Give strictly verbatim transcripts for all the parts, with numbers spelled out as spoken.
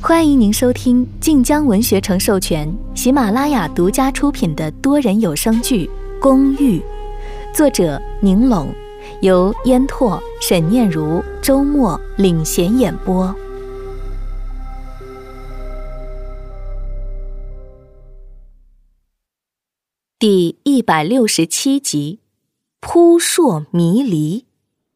欢迎您收听晋江文学城授权、喜马拉雅独家出品的多人有声剧《公寓》，作者宁拢，由烟拓、沈念如、周末领衔演播。第一百六十七集，扑朔迷离。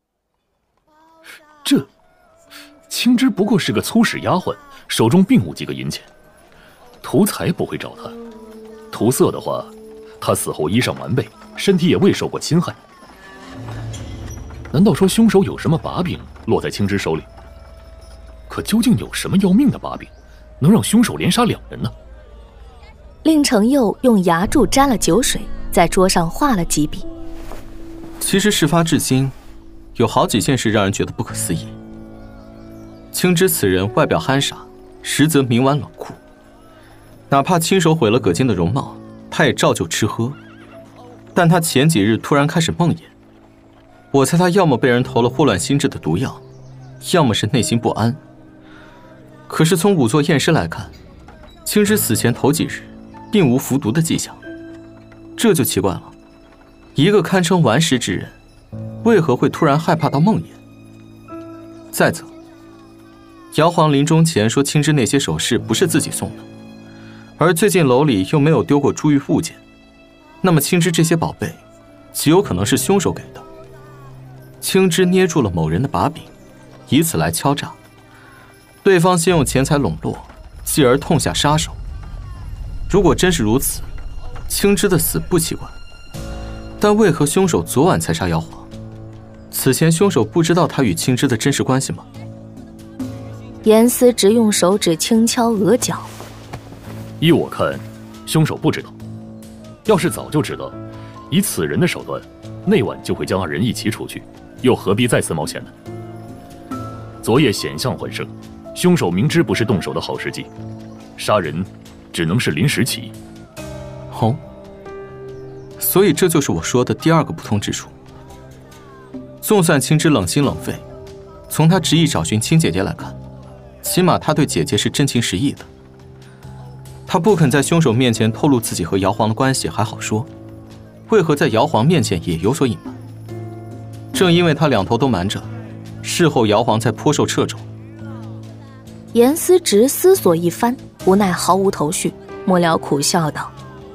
这青枝不过是个粗使丫鬟，手中并无几个银钱，图财不会找他，图色的话，他死后衣裳完备，身体也未受过侵害。难道说凶手有什么把柄落在青枝手里？可究竟有什么要命的把柄，能让凶手连杀两人呢？ 令程佑用牙柱沾了酒水，在桌上画了几笔。 其实事发至今，有好几件事让人觉得不可思议。青枝此人外表憨傻，实则冥顽冷酷，哪怕亲手毁了葛金的容貌，他也照旧吃喝。但他前几日突然开始梦魇，我猜他要么被人投了霍乱心智的毒药，要么是内心不安。可是从仵作验尸来看，青枝死前头几日并无服毒的迹象，这就奇怪了。一个堪称顽石之人，为何会突然害怕到梦魇？再则，姚皇临终前说青枝那些首饰不是自己送的，而最近楼里又没有丢过珠玉物件，那么青枝这些宝贝极有可能是凶手给的。青枝捏住了某人的把柄，以此来敲诈对方，先用钱财笼络，继而痛下杀手。如果真是如此，青枝的死不奇怪，但为何凶手昨晚才杀姚皇？此前凶手不知道他与青枝的真实关系吗？ 严思直用手指轻敲额角。 依我看，凶手不知道。要是早就知道，以此人的手段，那晚就会将二人一起处去，又何必再次冒险呢？昨夜险象环生，凶手明知不是动手的好时机，杀人只能是临时起意。 哦，所以这就是我说的第二个不同之处。纵算青枝冷心冷肺，从他执意找寻亲姐姐来看，起码他对姐姐是真情实意的。他不肯在凶手面前透露自己和姚皇的关系还好说，为何在姚皇面前也有所隐瞒？正因为他两头都瞒着，事后姚皇才颇受掣肘。 严思直思索一番，无奈毫无头绪，末了苦笑道：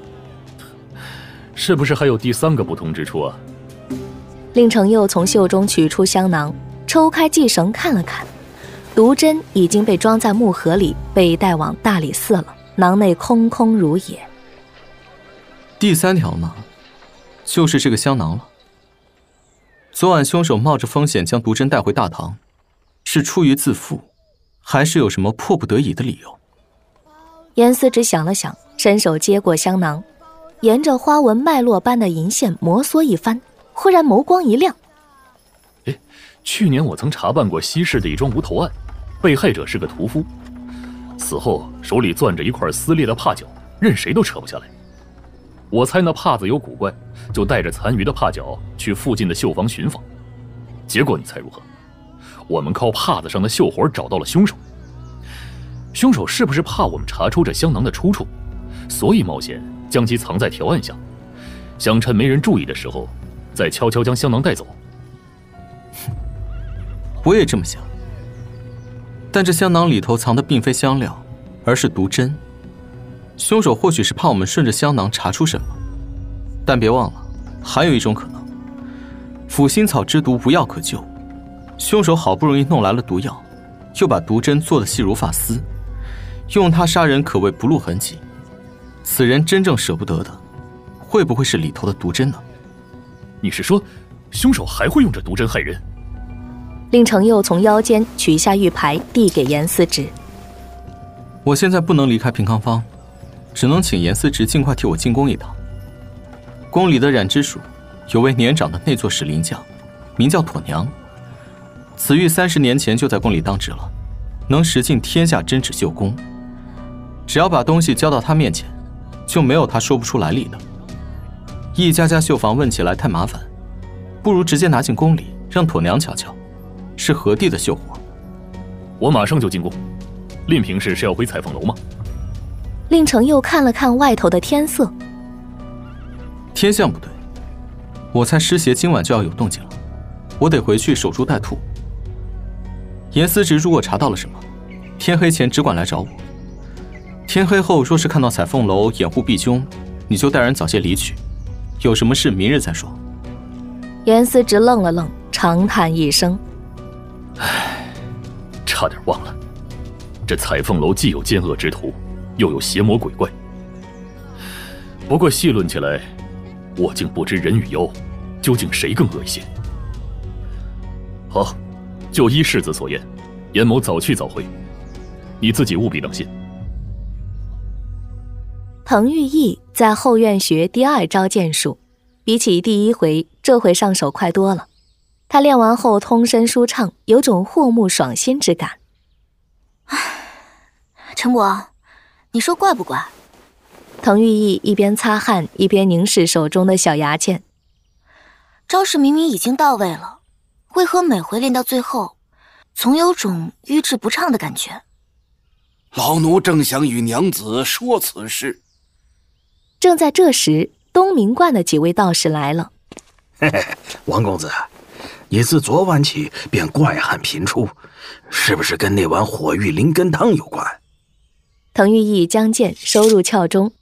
是不是还有第三个不同之处啊？ 令程佑从袖中取出香囊，抽开系绳看了看，毒针已经被装在木盒里，被带往大理寺了，囊内空空如也。 第三条嘛，就是这个香囊了。昨晚凶手冒着风险将毒针带回大堂，是出于自负，还是有什么迫不得已的理由？ 严思直想了想，伸手接过香囊，沿着花纹脉络般的银线摩挲一番，忽然眸光一亮。 诶，去年我曾查办过西市的一桩无头案，被害者是个屠夫，死后手里攥着一块撕裂的帕角，任谁都扯不下来。我猜那帕子有古怪，就带着残余的帕角去附近的绣坊寻访。结果你猜如何？我们靠帕子上的绣活找到了凶手。凶手是不是怕我们查出这香囊的出处，所以冒险将其藏在条案下，想趁没人注意的时候再悄悄将香囊带走？ 我也这么想，但这香囊里头藏的并非香料，而是毒针。凶手或许是怕我们顺着香囊查出什么，但别忘了，还有一种可能，腐心草之毒无药可救，凶手好不容易弄来了毒药，又把毒针做得细如发丝，用它杀人可谓不露痕迹。此人真正舍不得的，会不会是里头的毒针呢？ 你是说，凶手还会用这毒针害人？ 令程佑从腰间取下玉牌，递给严思直。 我现在不能离开平康坊，只能请严思直尽快替我进宫一趟。宫里的染织署有位年长的内座使林将，名叫妥娘。此玉三十年前就在宫里当值了，能识尽天下针纸绣工。只要把东西交到他面前，就没有他说不出来理的。一家家绣坊问起来太麻烦，不如直接拿进宫里，让妥娘瞧瞧，是何地的绣活。 我马上就进宫。 令平氏是要回彩凤楼吗？ 令成又看了看外头的天色， 天象不对，我猜尸邪今晚就要有动静了，我得回去守株待兔。严思直如果查到了什么，天黑前只管来找我。天黑后若是看到彩凤楼掩护避凶，你就带人早些离去，有什么事明日再说。 严思直愣了愣，长叹一声： 唉，差点忘了，这彩凤楼既有奸恶之徒，又有邪魔鬼怪。不过细论起来，我竟不知人与妖究竟谁更恶一些。好，就依世子所言，严某早去早回，你自己务必当心。 滕玉义在后院学第二招剑术，比起第一回，这回上手快多了。他练完后通身舒畅，有种获目爽心之感。 唉，陈伯，你说怪不怪？ 滕玉义一边擦汗，一边凝视手中的小牙剑。 招式明明已经到位了，为何每回练到最后，总有种瘀滞不畅的感觉？ 老奴正想与娘子说此事。 正在这时，东明观的几位道士来了。 嘿嘿，王公子，你自昨晚起便怪汗频出，是不是跟那碗火玉灵根汤有关？ 滕玉义将剑收入鞘中。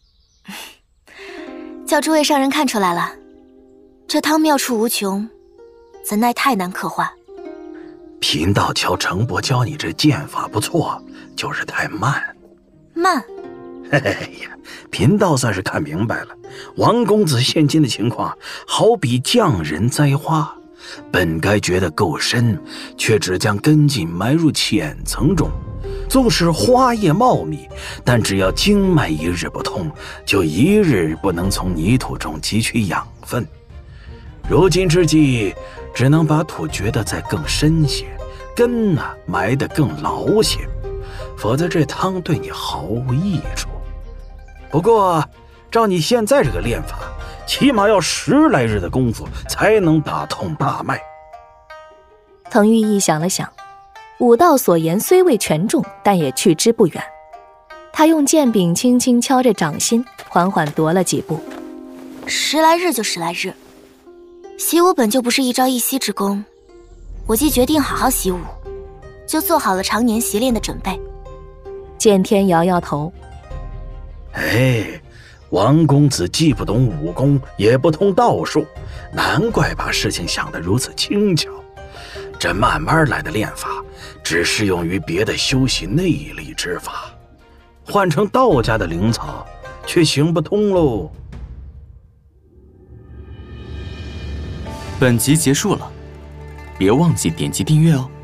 叫诸位上人看出来了，这汤妙处无穷，怎奈太难刻画。 贫道瞧程伯教你这剑法不错，就是太慢。 慢？ 嘿嘿呀，贫道算是看明白了，王公子现今的情况，好比匠人栽花，本该觉得够深，却只将根茎埋入浅层中。纵使花叶茂密，但只要经脉一日不通，就一日不能从泥土中汲取养分。如今之计，只能把土掘得再更深些，根呢、啊、埋得更牢些，否则这汤对你毫无益处。不过，照你现在这个练法，起码要十来日的功夫才能打通大脉。 滕玉义想了想，武道所言虽未全中，但也去之不远。他用剑柄轻轻敲着掌心，缓缓踱了几步。 十来日就十来日，习武本就不是一朝一夕之功，我既决定好好习武，就做好了常年习练的准备。 剑天摇摇头。 哎，王公子既不懂武功，也不通道术，难怪把事情想得如此轻巧。这慢慢来的练法，只适用于别的修习内力之法，换成道家的灵草，却行不通喽。 本集结束了，别忘记点击订阅哦。